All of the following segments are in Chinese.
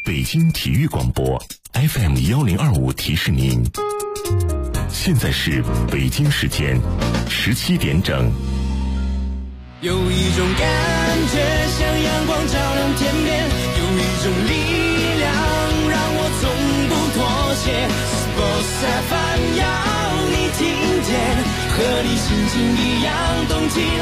北京体育广播 FM1025提示您，现在是北京时间17点整。 有一种感觉像阳光照亮天边，有一种力量让我从不妥协。Sports FM 要你听见，和你心情一样动起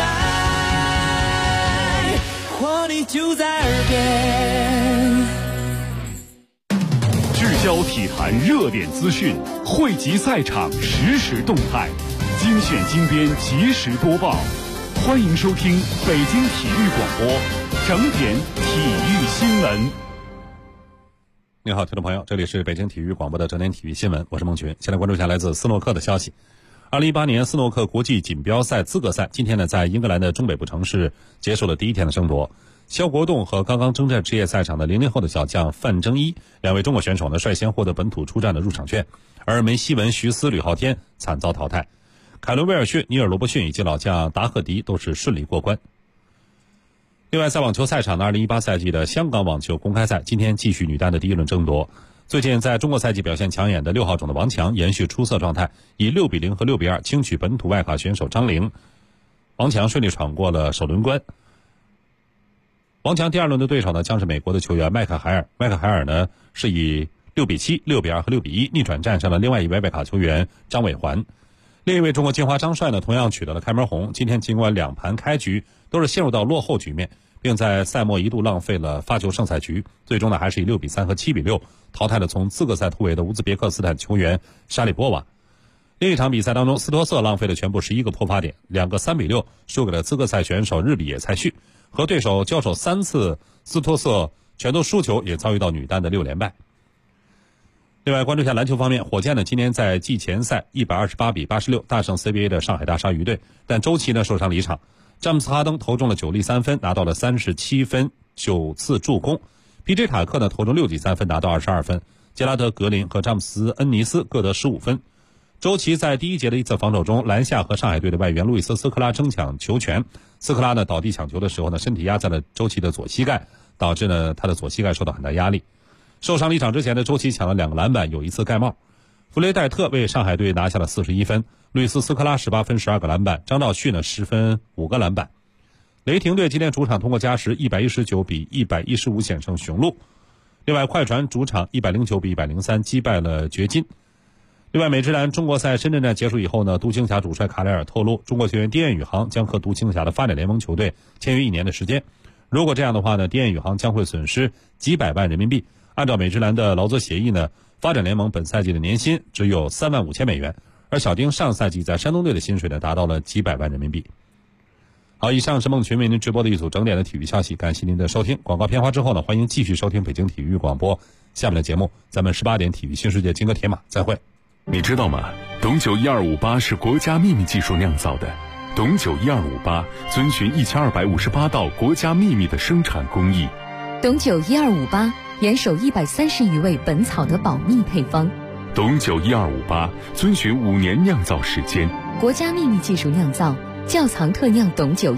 来，活力就在耳边。 聚焦体坛热点资讯，汇集赛场实时动态，精选精编及时播报。欢迎收听北京体育广播整点体育新闻。 你好，听众朋友，这里是北京体育广播的整点体育新闻，我是孟群。先来关注一下来自斯诺克的消息。2018年斯诺克国际锦标赛资格赛今天呢，在英格兰的中北部城市结束了第一天的争夺。肖国栋和刚刚征战职业赛场的00后的小将范征一两位中国选手呢，率先获得本土出战的入场券，而梅希文、徐思、吕昊天惨遭淘汰。凯伦·威尔逊、尼尔·罗伯逊以及老将达赫迪都是顺利过关。另外，在网球赛场的2018赛季的香港网球公开赛今天继续女单的第一轮争夺。最近在中国赛季表现抢眼的6号种的王强延续出色状态，以6比0和6比2轻取本土外卡选手张玲。王强顺利闯过了首轮关。王强第二轮的对手呢，将是美国的球员麦克海尔。麦克海尔呢是以6比7、6比2和6比1逆转战胜了另外一位外卡球员张伟环。另一位中国金花张帅呢，同样取得了开门红。今天尽管两盘开局都是陷入到落后局面，并在赛末一度浪费了发球胜赛局，最终呢还是以6比3和7比6淘汰了从资格赛突围的乌兹别克斯坦球员沙利波娃。另一场比赛当中，斯托瑟浪费了全部11个破发点，两个3比6输给了资格赛选手日比野菜绪。和对手交手3次，斯托瑟全都输球，也遭遇到女单的6连败。另外，关注一下篮球方面，火箭呢今年在季前赛128比86大胜 CBA 的上海大鲨鱼队，但周琦呢受伤离场。詹姆斯哈登投中了9粒3分，拿到了37分9次助攻。PJ 塔克呢投中6记3分，拿到22分。杰拉德格林和詹姆斯恩尼斯各得15分。周琦在第一节的一次防守中拦下和上海队的外援路易斯斯科拉争抢球权，斯科拉呢倒地抢球的时候呢，身体压在了周琦的左膝盖，导致呢他的左膝盖受到很大压力。受伤离场之前的周琦抢了2个篮板，有1次盖帽。弗雷戴特为上海队拿下了41分，路易斯斯科拉18分12个篮板，张兆旭呢10分5个篮板。雷霆队今天主场通过加时119比115险胜雄鹿。另外，快船主场109比103击败了掘金。另外，美职篮中国赛深圳站结束以后呢，独行侠主帅卡莱尔透露，中国球员丁彦雨航将和独行侠的发展联盟球队签约1年的时间。如果这样的话呢，丁彦雨航将会损失几百万人民币。按照美职篮的劳资协议呢，发展联盟本赛季的年薪只有3万5千美元，而小丁上赛季在山东队的薪水呢达到了几百万人民币。好，以上是孟群为您直播的一组整点的体育消息，感谢您的收听。广告片花之后呢，欢迎继续收听北京体育广播下面的节目，咱们18点体育新世界金戈铁马再会。 你知道吗？董酒1258是国家秘密技术酿造的。董酒1258遵循1258道国家秘密的生产工艺。 董酒1258严守130余味本草的保密配方。 董酒1258遵循5年酿造时间， 国家秘密技术酿造，窖藏特酿董酒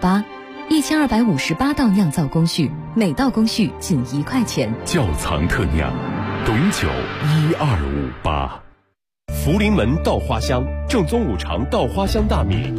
1258，1258道酿造工序，每道工序仅1块钱。 窖藏特酿，董酒1258。 福临门稻花香，正宗五常稻花香大米。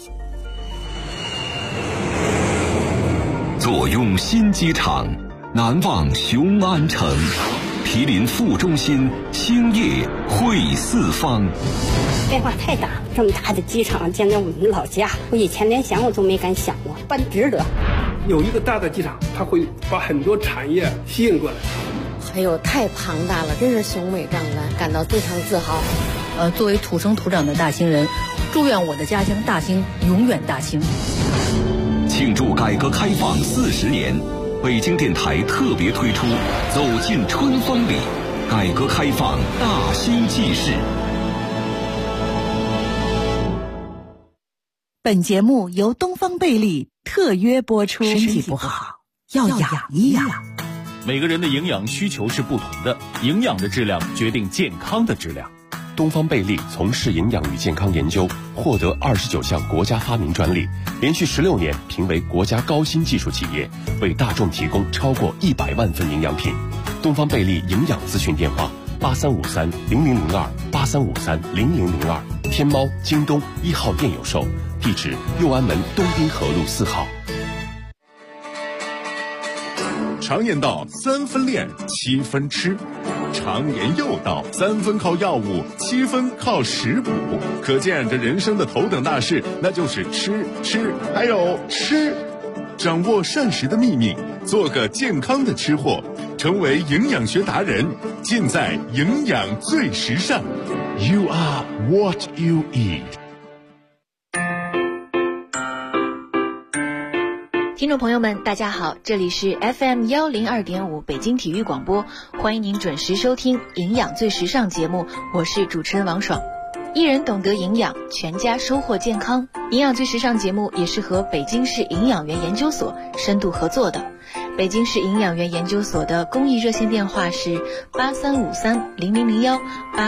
坐拥新机场，难忘雄安城。毗邻副中心，兴业汇四方。 变化太大，这么大的机场建在我们老家，我以前连想我都没敢想过，办值得。 有一个大的机场，它会把很多产业吸引过来。 哎呦，太庞大了，真是雄伟壮观，感到非常自豪。 作为土生土长的大兴人，祝愿我的家乡大兴永远大兴。 庆祝改革开放40年，北京电台特别推出《走进春风里》，改革开放大兴纪事。 本节目由东方贝利特约播出。身体不好要养一养。 每个人的营养需求是不同的，营养的质量决定健康的质量。 东方贝利从事营养与健康研究，获得29项国家发明专利，连续16年评为国家高新技术企业，为大众提供超过100万份营养品。 东方贝利营养咨询电话8353000283530002，天猫、京东1号店有售，地址右安门东滨河路4号。 常言道3分练7分吃，常言又道3分靠药物7分靠食补，可见这人生的头等大事那就是吃还有吃。掌握膳食的秘密，做个健康的吃货，成为营养学达人，尽在营养最时尚。 You are what you eat。 听众朋友们大家好，这里是 FM102.5 北京体育广播，欢迎您准时收听营养最时尚节目，我是主持人王爽。一人懂得营养，全家收获健康。营养最时尚节目也是和北京市营养员研究所深度合作的。北京市营养员研究所的公益热线电话是83530001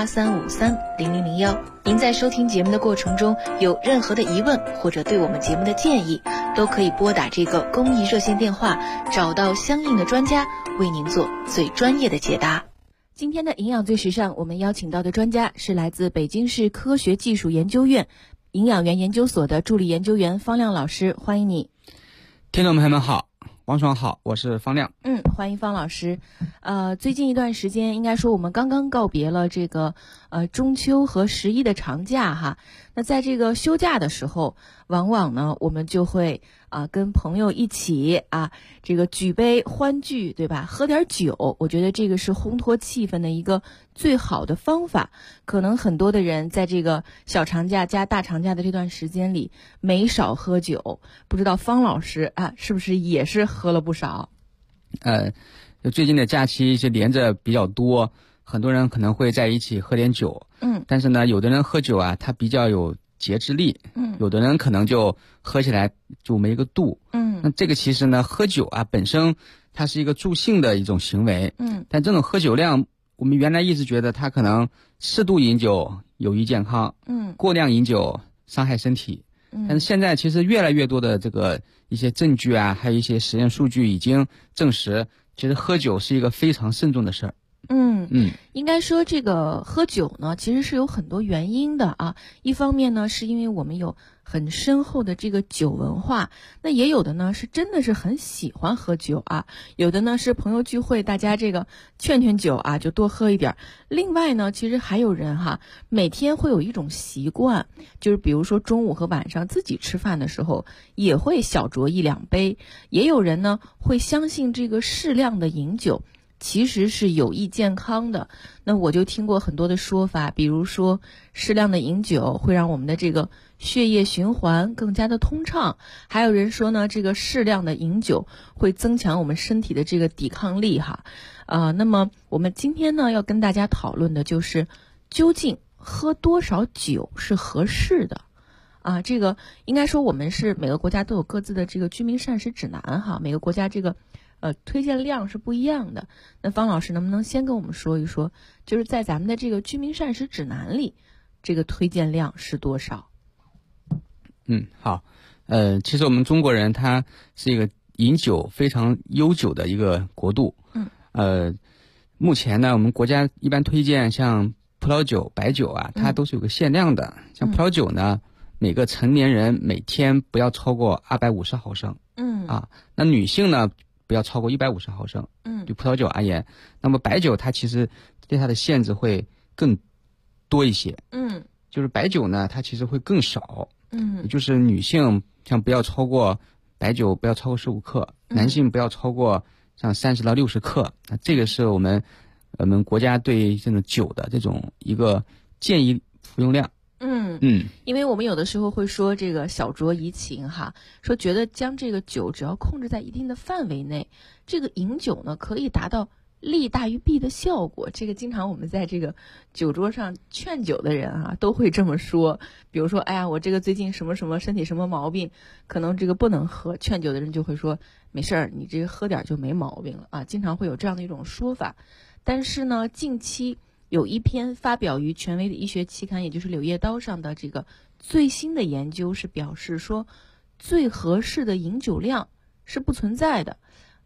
83530001。您在收听节目的过程中有任何的疑问或者对我们节目的建议，都可以拨打这个公益热线电话，找到相应的专家为您做最专业的解答。今天的营养最时尚，我们邀请到的专家是来自北京市科学技术研究院营养员研究所的助理研究员方亮老师，欢迎你。 听众朋友们好，王爽好，我是方亮。 欢迎方老师。最近一段时间，应该说我们刚刚告别了这个中秋和11的长假哈。那在这个休假的时候，往往呢我们就会跟朋友一起这个举杯欢聚，对吧？喝点酒，我觉得这个是烘托气氛的一个最好的方法。可能很多的人在这个小长假加大长假的这段时间里没少喝酒，不知道方老师是不是也是喝了不少？ 最近的假期是连着比较多，很多人可能会在一起喝点酒。但是呢，有的人喝酒他比较有节制力，有的人可能就喝起来就没一个度。那这个其实呢，喝酒本身它是一个助兴的一种行为。但这种喝酒量，我们原来一直觉得它可能适度饮酒有益健康，过量饮酒伤害身体。但是现在其实越来越多的这个一些证据还有一些实验数据已经证实，其实喝酒是一个非常慎重的事儿。 应该说这个喝酒呢，其实是有很多原因的一方面呢，是因为我们有很深厚的这个酒文化，那也有的呢是真的是很喜欢喝酒有的呢是朋友聚会，大家这个劝酒就多喝一点。另外呢，其实还有人每天会有一种习惯，就是比如说中午和晚上自己吃饭的时候也会小酌1-2杯。也有人呢会相信这个适量的饮酒其实是有益健康的。那我就听过很多的说法，比如说适量的饮酒会让我们的这个血液循环更加的通畅，还有人说呢，这个适量的饮酒会增强我们身体的这个抵抗力那么我们今天呢要跟大家讨论的就是究竟喝多少酒是合适的这个应该说我们是每个国家都有各自的这个居民膳食指南每个国家这个推荐量是不一样的。那方老师能不能先跟我们说一说，就是在咱们的这个居民膳食指南里，这个推荐量是多少？ 好。其实我们中国人他是一个饮酒非常悠久的一个国度。目前呢，我们国家一般推荐像葡萄酒、白酒它都是有个限量的。像葡萄酒呢，每个成年人每天不要超过250毫升。那女性呢不要超过150毫升。对葡萄酒而言，那么白酒它其实对它的限制会更多一些。就是白酒呢，它其实会更少。也就是女性像不要超过白酒不要超过15克，男性不要超过像30到60克。那这个是我们国家对这种酒的这种一个建议服用量。 因为我们有的时候会说这个小酌怡情说觉得将这个酒只要控制在一定的范围内，这个饮酒呢可以达到利大于弊的效果。这个经常我们在这个酒桌上劝酒的人都会这么说。比如说我这个最近什么什么身体什么毛病，可能这个不能喝，劝酒的人就会说没事儿，你这个喝点就没毛病了经常会有这样的一种说法。但是呢，近期有一篇发表于权威的医学期刊，也就是《柳叶刀》上的这个最新的研究是表示说，最合适的饮酒量是不存在的。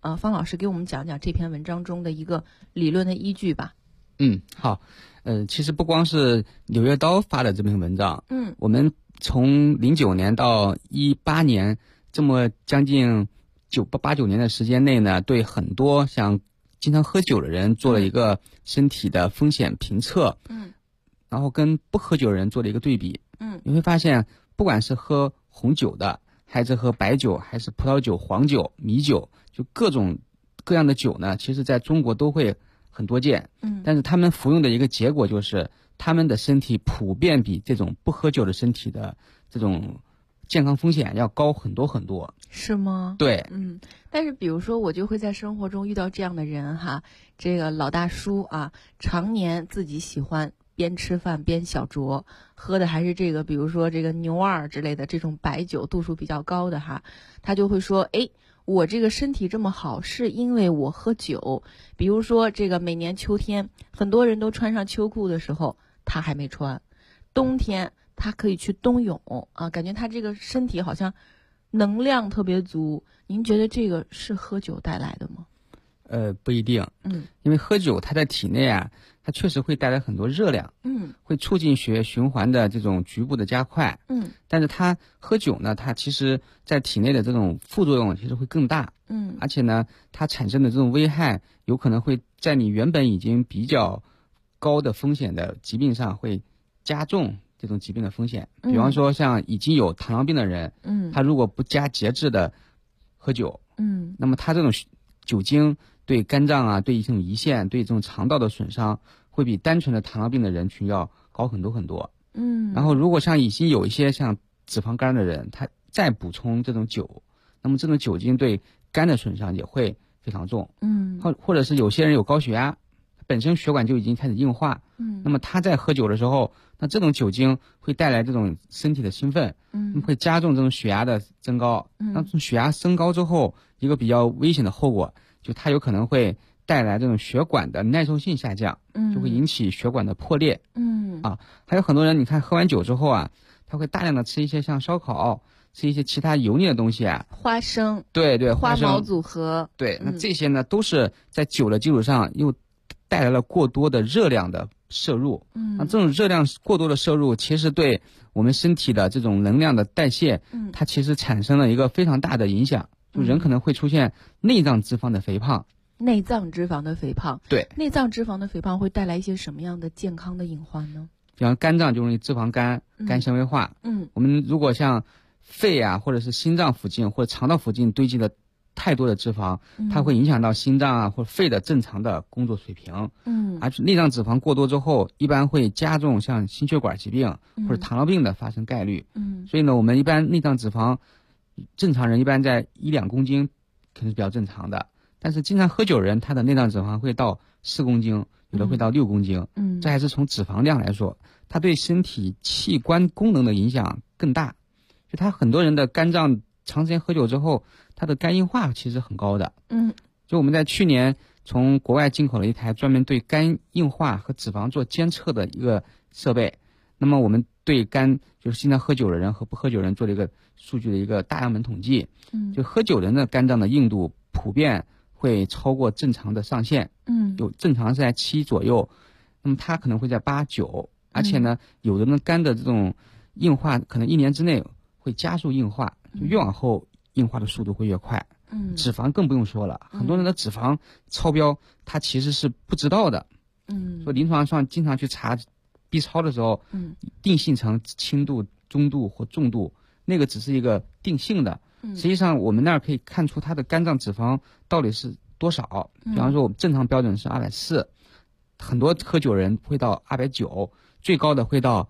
方老师给我们讲讲这篇文章中的一个理论的依据吧。 好，其实不光是《柳叶刀》发的这篇文章，我们从09年到18年这么将近8-9年的时间内呢，对很多像经常喝酒的人做了一个身体的风险评测，然后跟不喝酒的人做了一个对比，你会发现，不管是喝红酒的，还是喝白酒，还是葡萄酒、黄酒、米酒，就各种各样的酒呢，其实在中国都会很多见，但是他们服用的一个结果就是，他们的身体普遍比这种不喝酒的身体的这种健康风险要高很多很多。 是吗？ 对， 但是比如说我就会在生活中遇到这样的人哈，这个老大叔啊，常年自己喜欢边吃饭边小酌，喝的还是这个比如说这个牛二之类的这种白酒，度数比较高的哈，他就会说，我这个身体这么好是因为我喝酒。比如说这个每年秋天很多人都穿上秋裤的时候，他还没穿，冬天他可以去冬泳啊，感觉他这个身体好像能量特别足。您觉得这个是喝酒带来的吗？ 不一定，因为喝酒它在体内啊，它确实会带来很多热量，会促进血液循环的这种局部的加快，但是它喝酒呢，它其实在体内的这种副作用其实会更大，而且呢，它产生的这种危害有可能会在你原本已经比较高的风险的疾病上会加重这种疾病的风险，比方说像已经有糖尿病的人，他如果不加节制的喝酒，那么他这种酒精对肝脏啊、对这种胰腺、对这种肠道的损伤，会比单纯的糖尿病的人群要高很多很多。然后如果像已经有一些像脂肪肝的人，他再补充这种酒，那么这种酒精对肝的损伤也会非常重。或者是有些人有高血压，本身血管就已经开始硬化，那么他在喝酒的时候，那这种酒精会带来这种身体的兴奋，会加重这种血压的增高。那这种血压升高之后，一个比较危险的后果，就它有可能会带来这种血管的耐受性下降，就会引起血管的破裂。还有很多人，你看喝完酒之后啊，他会大量的吃一些像烧烤，吃一些其他油腻的东西啊， 花生， 对， 花毛组合， 对，那这些呢都是在酒的基础上又带来了过多的热量的摄入。那这种热量过多的摄入，其实对我们身体的这种能量的代谢，它其实产生了一个非常大的影响。就人可能会出现内脏脂肪的肥胖。 内脏脂肪的肥胖， 对， 内脏脂肪的肥胖会带来一些什么样的健康的隐患呢？ 比方肝脏就容易脂肪肝、肝纤维化。我们如果像肺啊，或者是心脏附近或者肠道附近堆积的太多的脂肪，它会影响到心脏啊或者肺的正常的工作水平。而内脏脂肪过多之后，一般会加重像心血管疾病或者糖尿病的发生概率。所以呢，我们一般内脏脂肪，正常人一般在1-2公斤肯定是比较正常的，但是经常喝酒人，他的内脏脂肪会到4公斤，有的会到6公斤。这还是从脂肪量来说，它对身体器官功能的影响更大。就他很多人的肝脏长时间喝酒之后，他的肝硬化其实很高的。就我们在去年从国外进口了一台专门对肝硬化和脂肪做监测的一个设备。那么我们对肝就是经常喝酒的人和不喝酒人做了一个数据的一个大样本统计。就喝酒人的肝脏的硬度普遍会超过正常的上限。有正常是在7左右，那么它可能会在8、9，而且呢，有的人肝的这种硬化可能1年之内会加速硬化，就越往后硬化的速度会越快。脂肪更不用说了，很多人的脂肪超标，他其实是不知道的。所以临床上经常去查 B 超的时候，定性成轻度、中度或重度，那个只是一个定性的。实际上我们那儿可以看出他的肝脏脂肪到底是多少。比方说我们正常标准是240，很多喝酒人会到290，最高的会到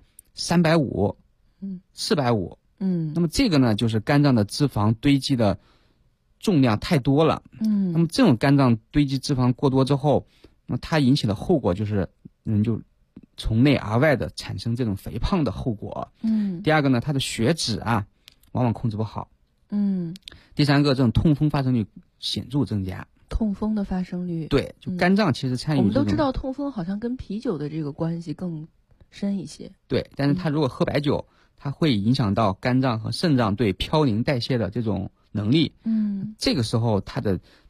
350、450。那么这个呢，就是肝脏的脂肪堆积的重量太多了。那么这种肝脏堆积脂肪过多之后，那么它引起的后果就是人就从内而外的产生这种肥胖的后果。第二个呢，它的血脂啊往往控制不好。第三个，这种痛风发生率显著增加。 痛风的发生率， 对，就肝脏其实参与我们都知道痛风好像跟啤酒的这个关系更深一些。 对，但是他如果喝白酒，它会影响到肝脏和肾脏对嘌呤代谢的这种能力。这个时候它的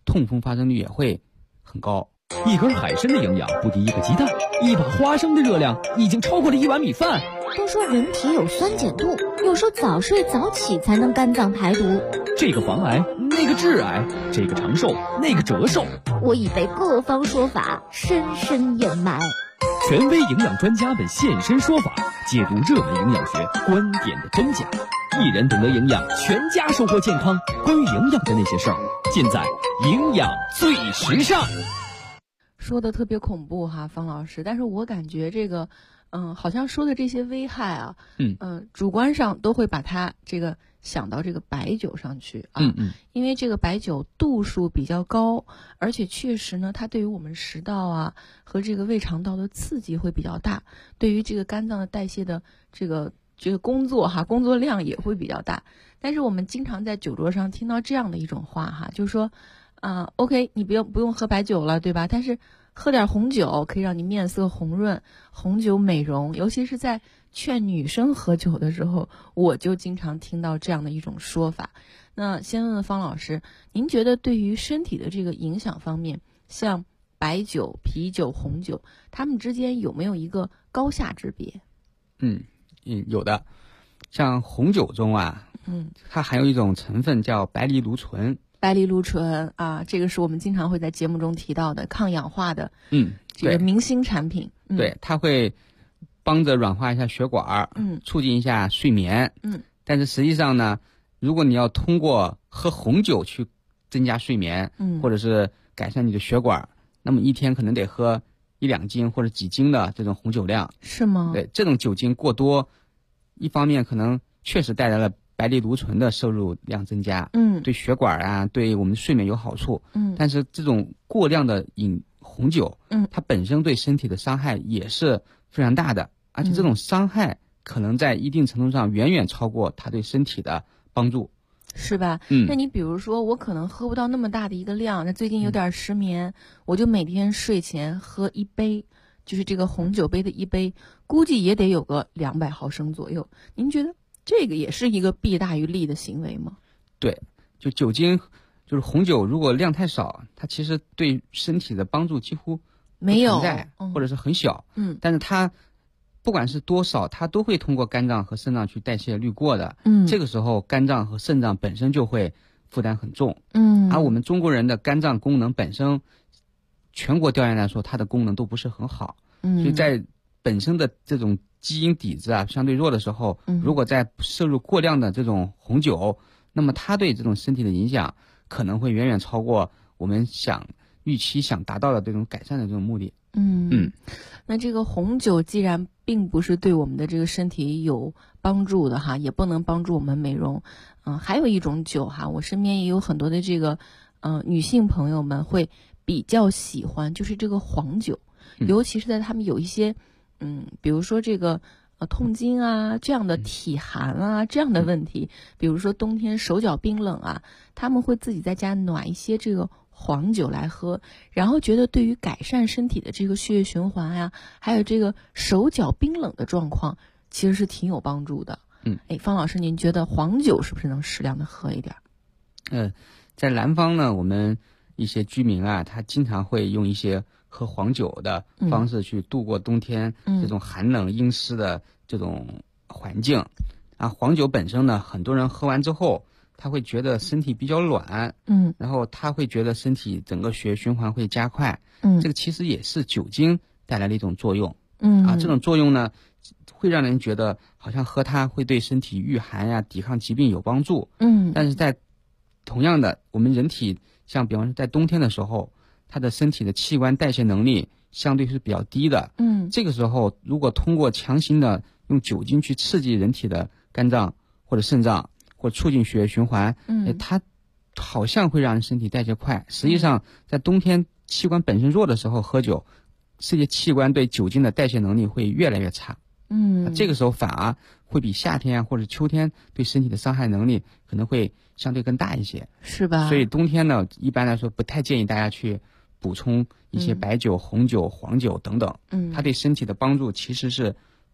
痛风发生率也会很高。 一根海参的营养不敌一个鸡蛋，一把花生的热量已经超过了1碗米饭。 都说人体有酸碱度，有说早睡早起才能肝脏排毒， 这个防癌，那个致癌，这个长寿，那个折寿。 我已被各方说法深深掩埋。 权威营养专家们现身说法，解读热门营养学观点的真假。一人懂得营养，全家收获健康。关于营养的那些事儿，尽在营养最时尚。 说的特别恐怖哈，方老师，但是我感觉这个好像说的这些危害啊，主观上都会把它这个想到这个白酒上去啊，因为这个白酒度数比较高，而且确实呢，它对于我们食道啊和这个胃肠道的刺激会比较大，对于这个肝脏的代谢的这个工作量也会比较大。但是我们经常在酒桌上听到这样的一种话哈，就是说，OK， 你不用喝白酒了，对吧？但是喝点红酒可以让你面色红润，红酒美容，尤其是在劝女生喝酒的时候，我就经常听到这样的一种说法。那先问问方老师，您觉得对于身体的这个影响方面，像白酒、啤酒、红酒，它们之间有没有一个高下之别？ 有的。像红酒中啊，它含有一种成分叫白藜芦醇。 白藜芦醇啊，这个是我们经常会在节目中提到的抗氧化的，这个明星产品。 对，它会帮着软化一下血管，促进一下睡眠。但是实际上呢，如果你要通过喝红酒去增加睡眠，或者是改善你的血管，那么一天可能得喝1-2斤或者几斤的这种红酒量。 是吗？ 对，这种酒精过多，一方面可能确实带来了白藜芦醇的摄入量增加，对血管啊，对我们睡眠有好处，但是这种过量的饮红酒，它本身对身体的伤害也是非常大的，而且这种伤害可能在一定程度上远远超过它对身体的帮助， 是吧？那你比如说，我可能喝不到那么大的一个量，那最近有点失眠，我就每天睡前喝1杯，就是这个红酒杯的1杯，估计也得有个200毫升左右。您觉得这个也是一个弊大于利的行为吗？ 对，就酒精，就是红酒，如果量太少，它其实对身体的帮助几乎没有， 或者是很小。但是它不管是多少，它都会通过肝脏和肾脏去代谢滤过的。这个时候肝脏和肾脏本身就会负担很重。而我们中国人的肝脏功能本身，全国调研来说，它的功能都不是很好。所以在本身的这种基因底子啊相对弱的时候，如果再摄入过量的这种红酒，那么它对这种身体的影响可能会远远超过我们预期想达到的这种改善的这种目的。 那这个红酒既然并不是对我们的这个身体有帮助的哈，也不能帮助我们美容。还有一种酒哈，我身边也有很多的这个女性朋友们会比较喜欢，就是这个黄酒，尤其是在他们有一些比如说这个痛经啊这样的体寒啊这样的问题，比如说冬天手脚冰冷啊，他们会自己在家暖一些这个黄酒来喝，然后觉得对于改善身体的这个血液循环啊，还有这个手脚冰冷的状况，其实是挺有帮助的。方老师，您觉得黄酒是不是能适量的喝一点？ 在南方呢，我们一些居民啊，他经常会用一些喝黄酒的方式去度过冬天这种寒冷阴湿的这种环境。黄酒本身呢，很多人喝完之后，他会觉得身体比较暖，然后他会觉得身体整个血液循环会加快，这个其实也是酒精带来的一种作用，这种作用呢，会让人觉得好像喝它会对身体御寒呀、抵抗疾病有帮助，但是在同样的，我们人体像比方说在冬天的时候，它的身体的器官代谢能力相对是比较低的，这个时候如果通过强行的用酒精去刺激人体的肝脏或者肾脏，或促进血液循环，它好像会让人身体代谢快，实际上在冬天器官本身弱的时候喝酒，这些器官对酒精的代谢能力会越来越差，这个时候反而会比夏天或者秋天对身体的伤害能力可能会相对更大一些， 是吧？ 所以冬天呢，一般来说不太建议大家去补充一些白酒、红酒、黄酒等等，它对身体的帮助其实是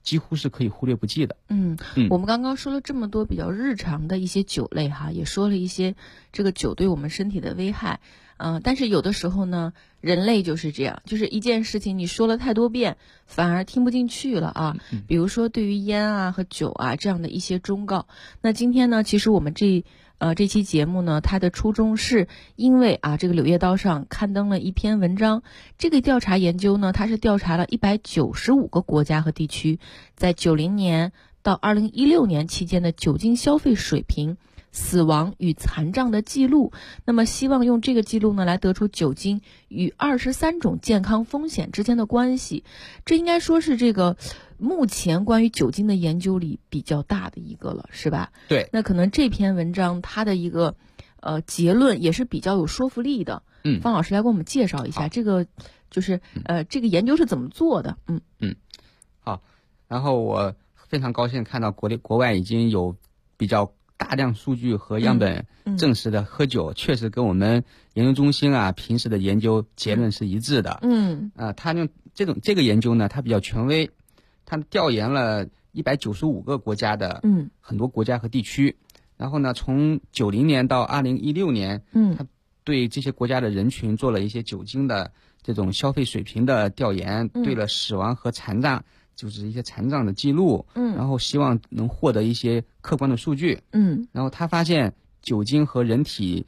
几乎是可以忽略不计的。 我们刚刚说了这么多比较日常的一些酒类哈，也说了一些这个酒对我们身体的危害。但是有的时候呢，人类就是这样，就是一件事情你说了太多遍，反而听不进去了啊。比如说对于烟啊和酒啊这样的一些忠告。那今天呢，其实我们这期节目呢，它的初衷是因为这个《柳叶刀》上刊登了一篇文章，这个调查研究呢，它是调查了195个国家和地区，在90年到2016年期间的酒精消费水平、死亡与残障的记录，那么希望用这个记录呢，来得出酒精与23种健康风险之间的关系。这应该说是这个目前关于酒精的研究里比较大的一个了，是吧？ 对。 那可能这篇文章它的一个结论也是比较有说服力的。方老师来给我们介绍一下这个就是这个研究是怎么做的。 好。然后我非常高兴看到国外已经有比较大量数据和样本证实的喝酒确实跟我们研究中心平时的研究结论是一致的。他用这个研究呢，它比较权威，他调研了195个国家的很多国家和地区，然后呢，从90年到2016年，他对这些国家的人群做了一些酒精的这种消费水平的调研，对了死亡和残障。就是一些残障的记录，然后希望能获得一些客观的数据，然后他发现酒精和人体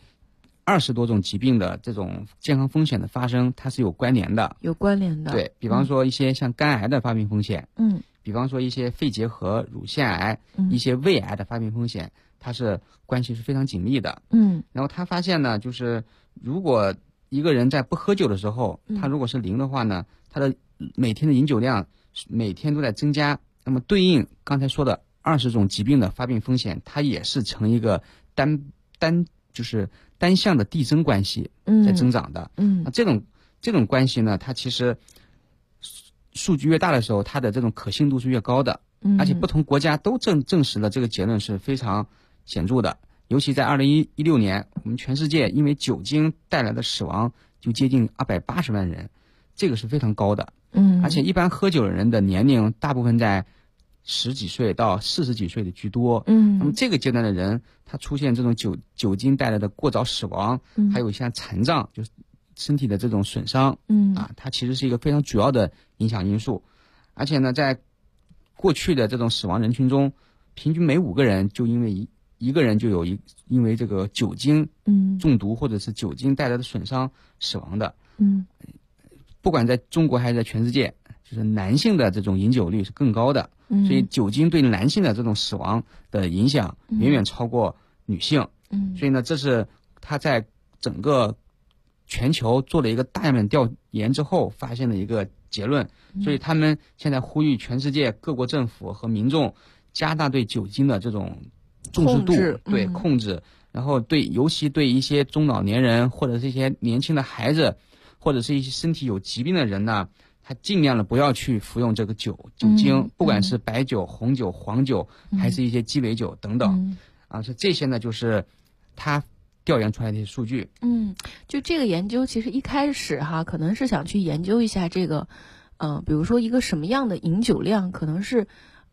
20多种疾病的这种健康风险的发生，它是有关联的。对，比方说一些像肝癌的发病风险，比方说一些肺结核、乳腺癌，一些胃癌的发病风险，它是关系是非常紧密的。然后他发现呢，就是如果一个人在不喝酒的时候，他如果是0的话呢，他的每天的饮酒量每天都在增加，那么对应刚才说的20种疾病的发病风险，它也是呈一个就是单向的递增关系在增长的。这种关系呢，它其实数据越大的时候，它的这种可信度是越高的，而且不同国家都证实了这个结论是非常显著的。尤其在2016年，我们全世界因为酒精带来的死亡就接近280万人，这个是非常高的。而且一般喝酒的人的年龄大部分在10几岁到40几岁的居多。那么这个阶段的人，他出现这种酒精带来的过早死亡，还有像残障，就是身体的这种损伤，它其实是一个非常主要的影响因素。而且呢，在过去的这种死亡人群中，平均每5个人就因为一个人就有因为这个酒精中毒或者是酒精带来的损伤死亡的。不管在中国还是在全世界，就是男性的这种饮酒率是更高的，所以酒精对男性的这种死亡的影响远远超过女性。所以呢，这是他在整个全球做了一个大样本调研之后发现的一个结论。所以他们现在呼吁全世界各国政府和民众加大对酒精的这种重视度，控制，然后尤其对一些中老年人或者是一些年轻的孩子，或者是一些身体有疾病的人呢，他尽量的不要去服用这个酒精，不管是白酒、红酒、黄酒，还是一些鸡尾酒等等。所以这些呢，就是他调研出来的一些数据。 就这个研究其实一开始可能是想去研究一下这个比如说一个什么样的饮酒量可能是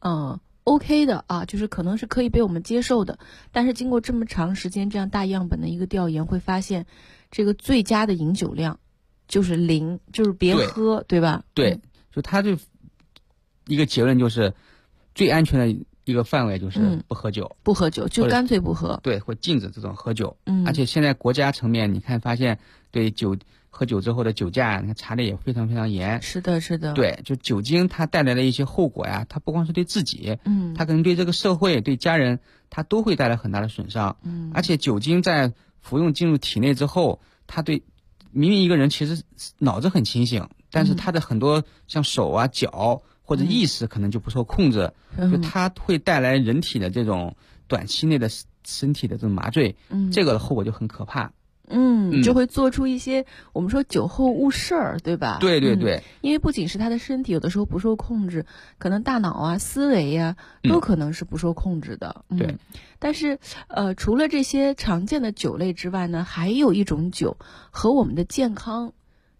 OK 的就是可能是可以被我们接受的。但是经过这么长时间这样大样本的一个调研，会发现这个最佳的饮酒量就是0，就是别喝， 对吧？ 对，就他就一个结论就是最安全的一个范围就是不喝酒， 不喝酒就干脆不喝， 对，会禁止这种喝酒。而且现在国家层面，你看发现对喝酒之后的酒驾，你看查的也非常非常严。 是的，是的。 对，就酒精它带来的一些后果呀，它不光是对自己，它可能对这个社会、对家人，它都会带来很大的损伤。而且酒精在服用进入体内之后，它对明明一个人其实脑子很清醒，但是他的很多像手啊、脚或者意识可能就不受控制，就它会带来人体的这种短期内的身体的这种麻醉，这个的后果就很可怕。 就会做出一些我们说酒后误事儿，对吧？ 对对对， 因为不仅是他的身体有的时候不受控制，可能大脑啊、思维呀都可能是不受控制的。 对。 但是除了这些常见的酒类之外呢，还有一种酒和我们的健康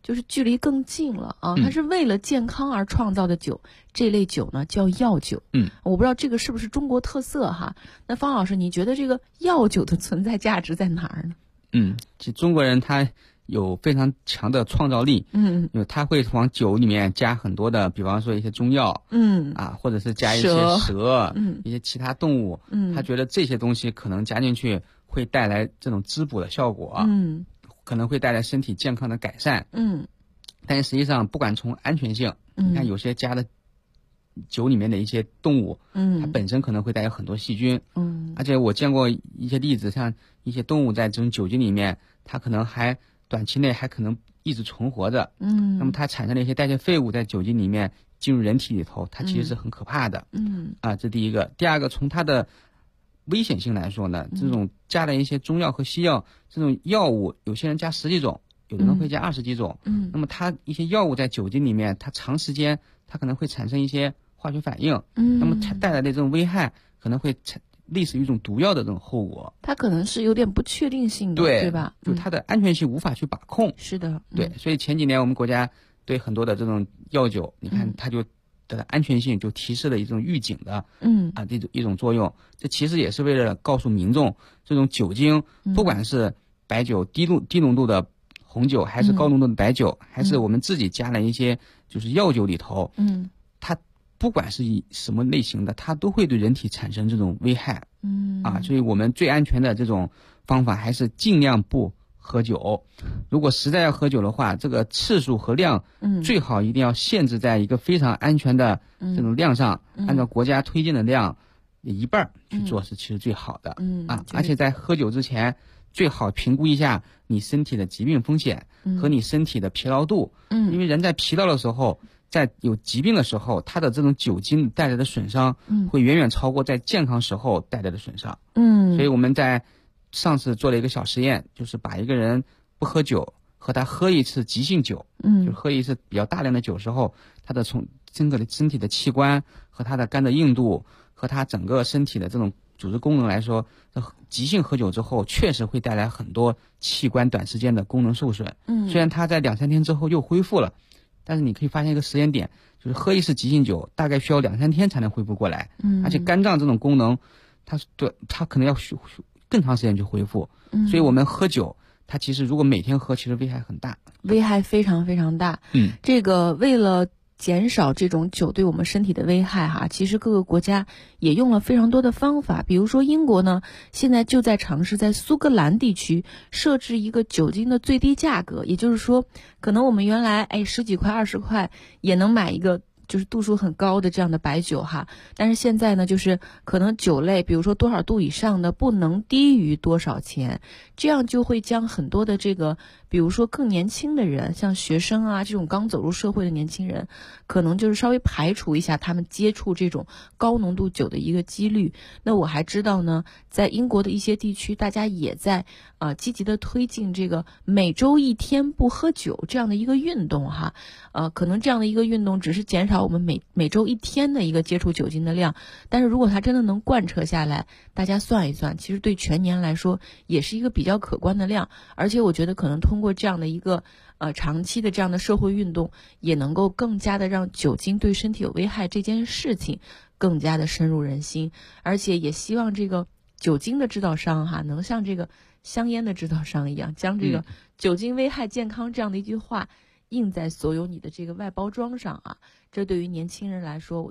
就是距离更近了啊，它是为了健康而创造的酒，这类酒呢叫药酒。我不知道这个是不是中国特色哈？那方老师，你觉得这个药酒的存在价值在哪儿呢？ 其实中国人他有非常强的创造力，因为他会往酒里面加很多的，比方说一些中药，或者是加一些蛇，一些其他动物，他觉得这些东西可能加进去会带来这种滋补的效果，可能会带来身体健康的改善，但是实际上不管从安全性，你看有些加的酒里面的一些动物，它本身可能会带有很多细菌，而且我见过一些例子，像一些动物在这种酒精里面，它可能还短期内还可能一直存活着，那么它产生的一些代谢废物在酒精里面进入人体里头，它其实是很可怕的，这第一个。第二个，从它的危险性来说呢，这种加了一些中药和西药，这种药物有些人加10几种，有的人会加20几种，那么它一些药物在酒精里面，它长时间它可能会产生一些化学反应，那么它带来的这种危害可能会类似于一种毒药的这种后果， 它可能是有点不确定性的，对吧？ 就它的安全性无法去把控。 是的， 对，所以前几年我们国家对很多的这种药酒，你看它就的安全性就提示了一种预警的，一种作用。这其实也是为了告诉民众，这种酒精，不管是白酒低浓度的红酒，还是高浓度的白酒，还是我们自己加了一些就是药酒里头，它不管是以什么类型的，它都会对人体产生这种危害，所以我们最安全的这种方法还是尽量不喝酒。如果实在要喝酒的话，这个次数和量，最好一定要限制在一个非常安全的这种量上，按照国家推荐的量1半去做是其实最好的，而且在喝酒之前，最好评估一下你身体的疾病风险和你身体的疲劳度，因为人在疲劳的时候，在有疾病的时候，它的这种酒精带来的损伤，会远远超过在健康时候带来的损伤。所以我们在上次做了一个小实验，就是把一个人不喝酒和他喝一次急性酒，就喝一次比较大量的酒时候，他的从整个的身体的器官和他的肝的硬度和他整个身体的这种组织功能来说，急性喝酒之后确实会带来很多器官短时间的功能受损。虽然他在2-3天之后又恢复了，但是你可以发现一个时间点，就是喝一次急性酒大概需要2-3天才能恢复过来，而且肝脏这种功能，它可能要更长时间去恢复，所以我们喝酒，它其实如果每天喝，其实危害很大， 危害非常非常大。这个为了减少这种酒对我们身体的危害哈，其实各个国家也用了非常多的方法。比如说英国呢，现在就在尝试在苏格兰地区设置一个酒精的最低价格，也就是说，可能我们原来10几块20块也能买一个就是度数很高的这样的白酒哈，但是现在呢，就是可能酒类，比如说多少度以上的不能低于多少钱，这样就会将很多的这个，比如说更年轻的人，像学生啊这种刚走入社会的年轻人，可能就是稍微排除一下他们接触这种高浓度酒的一个几率。那我还知道呢，在英国的一些地区，大家也在积极的推进这个每周1天不喝酒这样的一个运动哈，可能这样的一个运动只是减少我们每周1天的一个接触酒精的量，但是如果它真的能贯彻下来，大家算一算，其实对全年来说也是一个比较可观的量，而且我觉得可能通过这样的一个长期的这样的社会运动，也能够更加的让酒精对身体有危害这件事情更加的深入人心，而且也希望这个酒精的制造商哈，能像这个香烟的制造商一样，将这个酒精危害健康这样的一句话印在所有你的这个外包装上啊，这对于年轻人来说，